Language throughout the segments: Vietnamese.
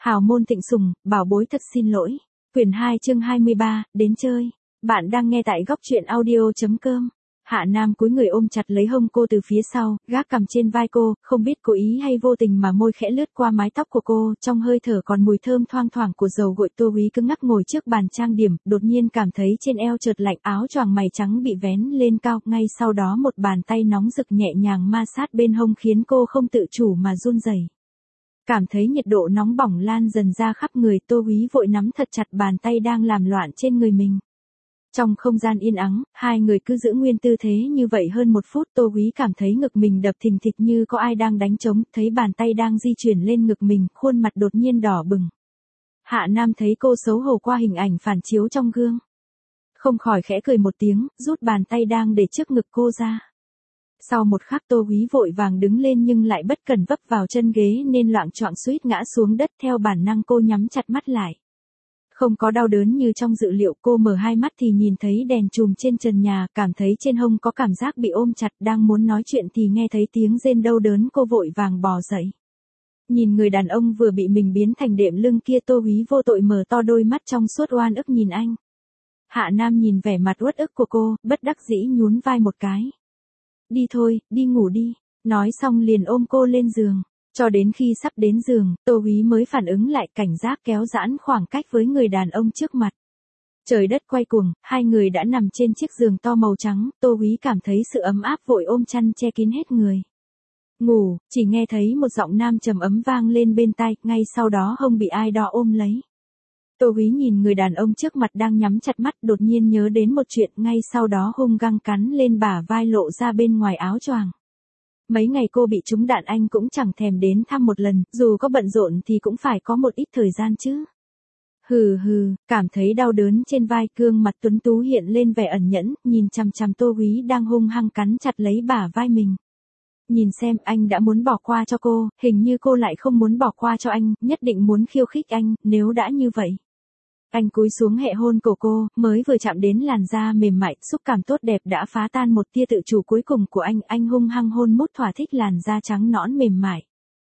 Hào môn Thịnh Sùng, bảo bối thật xin lỗi. Quyển 2 chương 23, đến chơi. Bạn đang nghe tại góc truyện audio.com. Hạ Nam cúi người ôm chặt lấy hông cô từ phía sau, gác cằm trên vai cô, không biết cố ý hay vô tình mà môi khẽ lướt qua mái tóc của cô, trong hơi thở còn mùi thơm thoang thoảng của dầu gội. Tô Úy cứng ngắc ngồi trước bàn trang điểm, đột nhiên cảm thấy trên eo chợt lạnh, áo choàng mày trắng bị vén lên cao, ngay sau đó một bàn tay nóng rực nhẹ nhàng ma sát bên hông khiến cô không tự chủ mà run rẩy. Cảm thấy nhiệt độ nóng bỏng lan dần ra khắp người, Tô Úy vội nắm thật chặt bàn tay đang làm loạn trên người mình. Trong không gian yên ắng, hai người cứ giữ nguyên tư thế như vậy hơn một phút. Tô Úy cảm thấy ngực mình đập thình thịch như có ai đang đánh trống, thấy bàn tay đang di chuyển lên ngực mình, khuôn mặt đột nhiên đỏ bừng. Hạ Nam thấy cô xấu hổ qua hình ảnh phản chiếu trong gương, không khỏi khẽ cười một tiếng, rút bàn tay đang để trước ngực cô ra. Sau một khắc Tô Úy vội vàng đứng lên nhưng lại bất cẩn vấp vào chân ghế nên loạng choạng suýt ngã xuống đất. Theo bản năng cô nhắm chặt mắt lại. Không có đau đớn như trong dự liệu, cô mở hai mắt thì nhìn thấy đèn chùm trên trần nhà, cảm thấy trên hông có cảm giác bị ôm chặt, đang muốn nói chuyện thì nghe thấy tiếng rên đau đớn, cô vội vàng bò dậy. Nhìn người đàn ông vừa bị mình biến thành đệm lưng kia, Tô Úy vô tội mở to đôi mắt trong suốt oan ức nhìn anh. Hạ Nam nhìn vẻ mặt uất ức của cô, bất đắc dĩ nhún vai một cái. Đi thôi, đi ngủ đi. Nói xong liền ôm cô lên giường. Cho đến khi sắp đến giường, Tô Úy mới phản ứng lại, cảnh giác kéo giãn khoảng cách với người đàn ông trước mặt. Trời đất quay cuồng, hai người đã nằm trên chiếc giường to màu trắng. Tô Úy cảm thấy sự ấm áp vội ôm chăn che kín hết người. Ngủ, chỉ nghe thấy một giọng nam trầm ấm vang lên bên tai, ngay sau đó hông bị ai đó ôm lấy. Tô Úy nhìn người đàn ông trước mặt đang nhắm chặt mắt, đột nhiên nhớ đến một chuyện, ngay sau đó hung hăng cắn lên bả vai lộ ra bên ngoài áo choàng. Mấy ngày cô bị trúng đạn anh cũng chẳng thèm đến thăm một lần, dù có bận rộn thì cũng phải có một ít thời gian chứ. Hừ hừ, cảm thấy đau đớn trên vai, gương mặt tuấn tú hiện lên vẻ ẩn nhẫn, nhìn chằm chằm Tô Úy đang hung hăng cắn chặt lấy bả vai mình. Nhìn xem, anh đã muốn bỏ qua cho cô, hình như cô lại không muốn bỏ qua cho anh, nhất định muốn khiêu khích anh, nếu đã như vậy. Anh cúi xuống hẹ hôn cổ cô, mới vừa chạm đến làn da mềm mại, xúc cảm tốt đẹp đã phá tan một tia tự chủ cuối cùng của anh hung hăng hôn mút thỏa thích làn da trắng nõn mềm mại.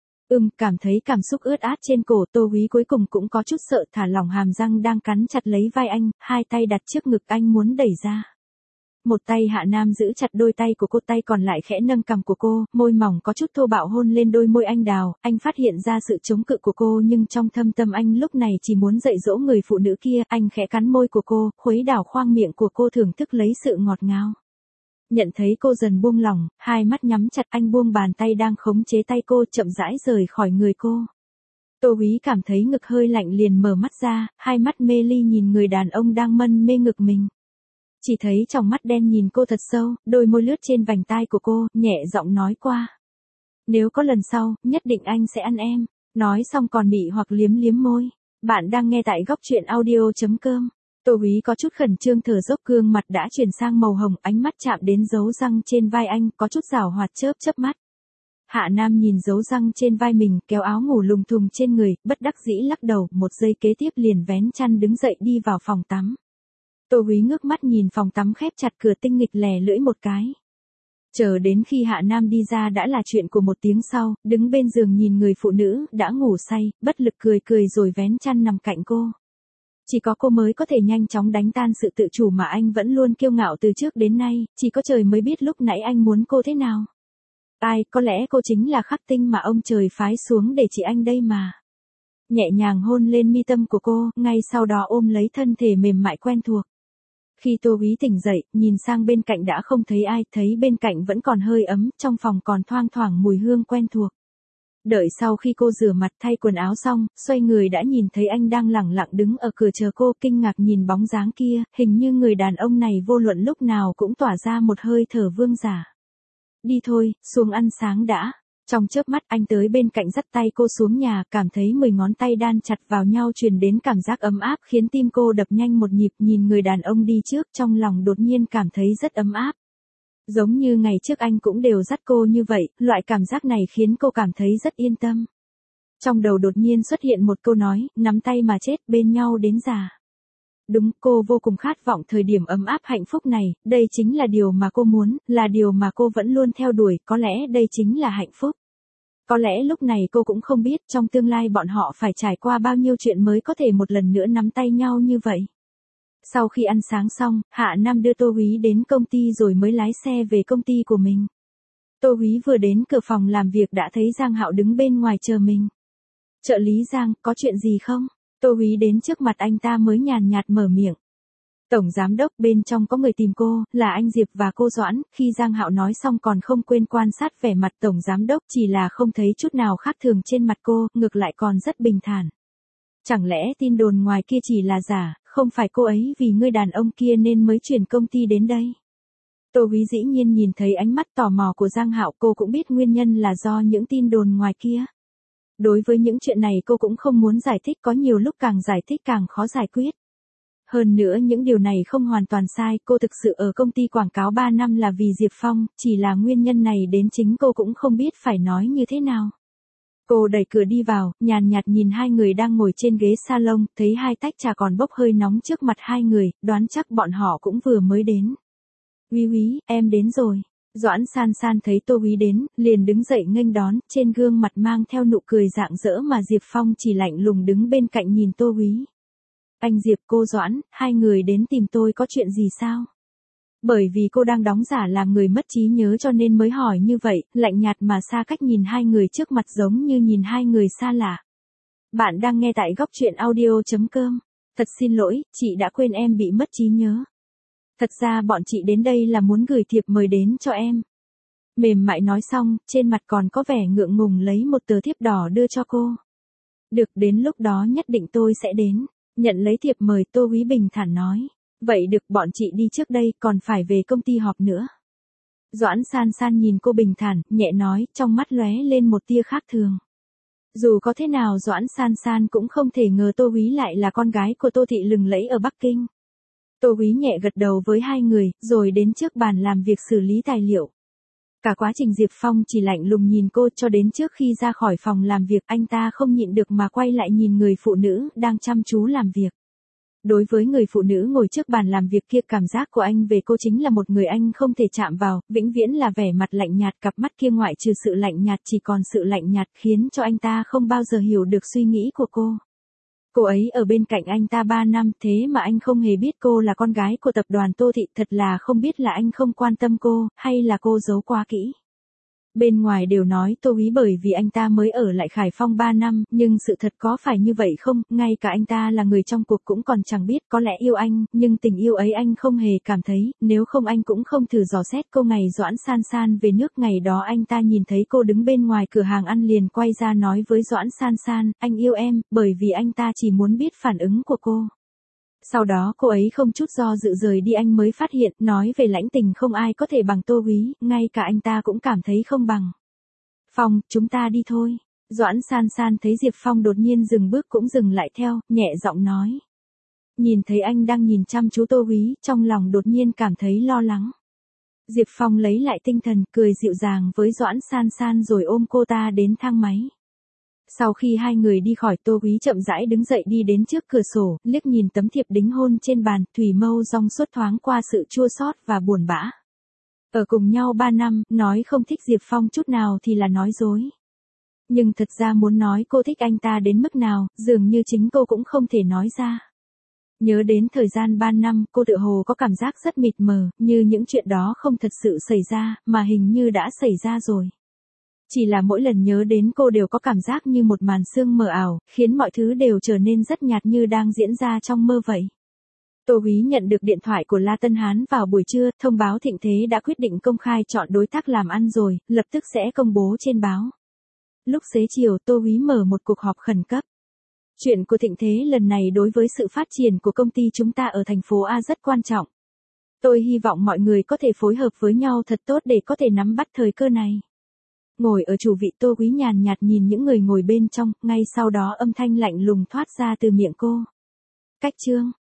Cảm thấy cảm xúc ướt át trên cổ, Tô Úy cuối cùng cũng có chút sợ, thả lỏng hàm răng đang cắn chặt lấy vai anh, hai tay đặt trước ngực anh muốn đẩy ra. Một tay Hạ Nam giữ chặt đôi tay của cô, tay còn lại khẽ nâng cằm của cô, môi mỏng có chút thô bạo hôn lên đôi môi anh đào. Anh phát hiện ra sự chống cự của cô nhưng trong thâm tâm anh lúc này chỉ muốn dạy dỗ người phụ nữ kia. Anh khẽ cắn môi của cô, khuấy đảo khoang miệng của cô thưởng thức lấy sự ngọt ngào. Nhận thấy cô dần buông lỏng, hai mắt nhắm chặt, anh buông bàn tay đang khống chế tay cô, chậm rãi rời khỏi người cô. Tô Úy cảm thấy ngực hơi lạnh liền mở mắt ra, hai mắt mê ly nhìn người đàn ông đang mân mê ngực mình. Chỉ thấy trong mắt đen nhìn cô thật sâu, đôi môi lướt trên vành tai của cô, nhẹ giọng nói qua. Nếu có lần sau, nhất định anh sẽ ăn em. Nói xong còn mị hoặc liếm liếm môi. Bạn đang nghe tại góc truyện audio.com. Tô Úy có chút khẩn trương thở dốc, gương mặt đã chuyển sang màu hồng, ánh mắt chạm đến dấu răng trên vai anh, có chút giảo hoạt chớp chớp mắt. Hạ Nam nhìn dấu răng trên vai mình, kéo áo ngủ lùng thùng trên người, bất đắc dĩ lắc đầu, một giây kế tiếp liền vén chăn đứng dậy đi vào phòng tắm. Tô Úy ngước mắt nhìn phòng tắm khép chặt cửa, tinh nghịch lè lưỡi một cái. Chờ đến khi Hạ Nam đi ra đã là chuyện của một tiếng sau, đứng bên giường nhìn người phụ nữ đã ngủ say, bất lực cười cười rồi vén chăn nằm cạnh cô. Chỉ có cô mới có thể nhanh chóng đánh tan sự tự chủ mà anh vẫn luôn kiêu ngạo từ trước đến nay, chỉ có trời mới biết lúc nãy anh muốn cô thế nào. Có lẽ cô chính là khắc tinh mà ông trời phái xuống để chỉ anh đây mà. Nhẹ nhàng hôn lên mi tâm của cô, ngay sau đó ôm lấy thân thể mềm mại quen thuộc. Khi Tô Úy tỉnh dậy, nhìn sang bên cạnh đã không thấy ai, thấy bên cạnh vẫn còn hơi ấm, trong phòng còn thoang thoảng mùi hương quen thuộc. Đợi sau khi cô rửa mặt thay quần áo xong, xoay người đã nhìn thấy anh đang lẳng lặng đứng ở cửa chờ cô, kinh ngạc nhìn bóng dáng kia, hình như người đàn ông này vô luận lúc nào cũng tỏa ra một hơi thở vương giả. Đi thôi, xuống ăn sáng đã. Trong chớp mắt anh tới bên cạnh dắt tay cô xuống nhà, cảm thấy 10 ngón tay đan chặt vào nhau truyền đến cảm giác ấm áp khiến tim cô đập nhanh một nhịp, nhìn người đàn ông đi trước trong lòng đột nhiên cảm thấy rất ấm áp. Giống như ngày trước anh cũng đều dắt cô như vậy, loại cảm giác này khiến cô cảm thấy rất yên tâm. Trong đầu đột nhiên xuất hiện một câu nói, nắm tay mà chết, bên nhau đến già. Đúng, cô vô cùng khát vọng thời điểm ấm áp hạnh phúc này, đây chính là điều mà cô muốn, là điều mà cô vẫn luôn theo đuổi, có lẽ đây chính là hạnh phúc. Có lẽ lúc này cô cũng không biết trong tương lai bọn họ phải trải qua bao nhiêu chuyện mới có thể một lần nữa nắm tay nhau như vậy. Sau khi ăn sáng xong, Hạ Nam đưa Tô Húy đến công ty rồi mới lái xe về công ty của mình. Tô Húy vừa đến cửa phòng làm việc đã thấy Giang Hạo đứng bên ngoài chờ mình. Trợ lý Giang, có chuyện gì không? Tô Húy đến trước mặt anh ta mới nhàn nhạt mở miệng. Tổng giám đốc, bên trong có người tìm cô, là anh Diệp và cô Doãn. Khi Giang Hạo nói xong còn không quên quan sát vẻ mặt tổng giám đốc, chỉ là không thấy chút nào khác thường trên mặt cô, ngược lại còn rất bình thản. Chẳng lẽ tin đồn ngoài kia chỉ là giả, không phải cô ấy vì người đàn ông kia nên mới chuyển công ty đến đây? Tô Húy dĩ nhiên nhìn thấy ánh mắt tò mò của Giang Hạo, cô cũng biết nguyên nhân là do những tin đồn ngoài kia. Đối với những chuyện này cô cũng không muốn giải thích, có nhiều lúc càng giải thích càng khó giải quyết. Hơn nữa những điều này không hoàn toàn sai, cô thực sự ở công ty quảng cáo 3 năm là vì Diệp Phong, chỉ là nguyên nhân này đến chính cô cũng không biết phải nói như thế nào. Cô đẩy cửa đi vào, nhàn nhạt nhìn hai người đang ngồi trên ghế salon, thấy hai tách trà còn bốc hơi nóng trước mặt hai người, đoán chắc bọn họ cũng vừa mới đến. Húy Húy, em đến rồi. Doãn San San thấy Tô Húy đến, liền đứng dậy nghênh đón, trên gương mặt mang theo nụ cười rạng rỡ mà Diệp Phong chỉ lạnh lùng đứng bên cạnh nhìn Tô Húy. Anh Diệp, cô Doãn, hai người đến tìm tôi có chuyện gì sao? Bởi vì cô đang đóng giả làm người mất trí nhớ cho nên mới hỏi như vậy, lạnh nhạt mà xa cách nhìn hai người trước mặt giống như nhìn hai người xa lạ. Bạn đang nghe tại góc truyện audio.com. Thật xin lỗi, chị đã quên em bị mất trí nhớ. Thật ra bọn chị đến đây là muốn gửi thiệp mời đến cho em. Mềm mại nói xong, trên mặt còn có vẻ ngượng ngùng lấy một tờ thiếp đỏ đưa cho cô. Được, đến lúc đó nhất định tôi sẽ đến. Nhận lấy thiệp mời, Tô Húy bình thản nói. Vậy được, bọn chị đi trước đây, còn phải về công ty họp nữa. Doãn San San nhìn cô bình thản, nhẹ nói, trong mắt lóe lên một tia khác thường. Dù có thế nào Doãn San San cũng không thể ngờ Tô Húy lại là con gái của Tô Thị lừng lẫy ở Bắc Kinh. Tô Húy nhẹ gật đầu với hai người, rồi đến trước bàn làm việc xử lý tài liệu. Cả quá trình Diệp Phong chỉ lạnh lùng nhìn cô cho đến trước khi ra khỏi phòng làm việc, anh ta không nhịn được mà quay lại nhìn người phụ nữ đang chăm chú làm việc. Đối với người phụ nữ ngồi trước bàn làm việc kia, cảm giác của anh về cô chính là một người anh không thể chạm vào, vĩnh viễn là vẻ mặt lạnh nhạt, cặp mắt kia ngoại trừ sự lạnh nhạt chỉ còn sự lạnh nhạt, khiến cho anh ta không bao giờ hiểu được suy nghĩ của cô. Cô ấy ở bên cạnh anh ta 3 năm, thế mà anh không hề biết cô là con gái của tập đoàn Tô Thị, thật là không biết là anh không quan tâm cô, hay là cô giấu quá kỹ. Bên ngoài đều nói Tô Húy bởi vì anh ta mới ở lại Khải Phong 3 năm, nhưng sự thật có phải như vậy không, ngay cả anh ta là người trong cuộc cũng còn chẳng biết, có lẽ yêu anh, nhưng tình yêu ấy anh không hề cảm thấy, nếu không anh cũng không thử dò xét cô. Ngày Doãn San San về nước, ngày đó anh ta nhìn thấy cô đứng bên ngoài cửa hàng ăn liền quay ra nói với Doãn San San, anh yêu em, bởi vì anh ta chỉ muốn biết phản ứng của cô. Sau đó cô ấy không chút do dự rời đi, anh mới phát hiện, nói về lãnh tình không ai có thể bằng Tô Húy, ngay cả anh ta cũng cảm thấy không bằng. Phong, chúng ta đi thôi. Doãn San San thấy Diệp Phong đột nhiên dừng bước cũng dừng lại theo, nhẹ giọng nói. Nhìn thấy anh đang nhìn chăm chú Tô Húy, trong lòng đột nhiên cảm thấy lo lắng. Diệp Phong lấy lại tinh thần, cười dịu dàng với Doãn San San rồi ôm cô ta đến thang máy. Sau khi hai người đi khỏi, Tô Húy chậm rãi đứng dậy đi đến trước cửa sổ, liếc nhìn tấm thiệp đính hôn trên bàn, thủy mâu dong suốt thoáng qua sự chua xót và buồn bã. Ở cùng nhau 3 năm, nói không thích Diệp Phong chút nào thì là nói dối. Nhưng thật ra muốn nói cô thích anh ta đến mức nào, dường như chính cô cũng không thể nói ra. Nhớ đến thời gian 3 năm, cô tự hồ có cảm giác rất mịt mờ, như những chuyện đó không thật sự xảy ra, mà hình như đã xảy ra rồi. Chỉ là mỗi lần nhớ đến cô đều có cảm giác như một màn sương mờ ảo, khiến mọi thứ đều trở nên rất nhạt như đang diễn ra trong mơ vậy. Tô Húy nhận được điện thoại của La Tân Hán vào buổi trưa, thông báo Thịnh Thế đã quyết định công khai chọn đối tác làm ăn rồi, lập tức sẽ công bố trên báo. Lúc xế chiều, Tô Húy mở một cuộc họp khẩn cấp. Chuyện của Thịnh Thế lần này đối với sự phát triển của công ty chúng ta ở thành phố A rất quan trọng. Tôi hy vọng mọi người có thể phối hợp với nhau thật tốt để có thể nắm bắt thời cơ này. Ngồi ở chủ vị, Tô Húy nhàn nhạt nhìn những người ngồi bên trong, ngay sau đó âm thanh lạnh lùng thoát ra từ miệng cô. Cách chương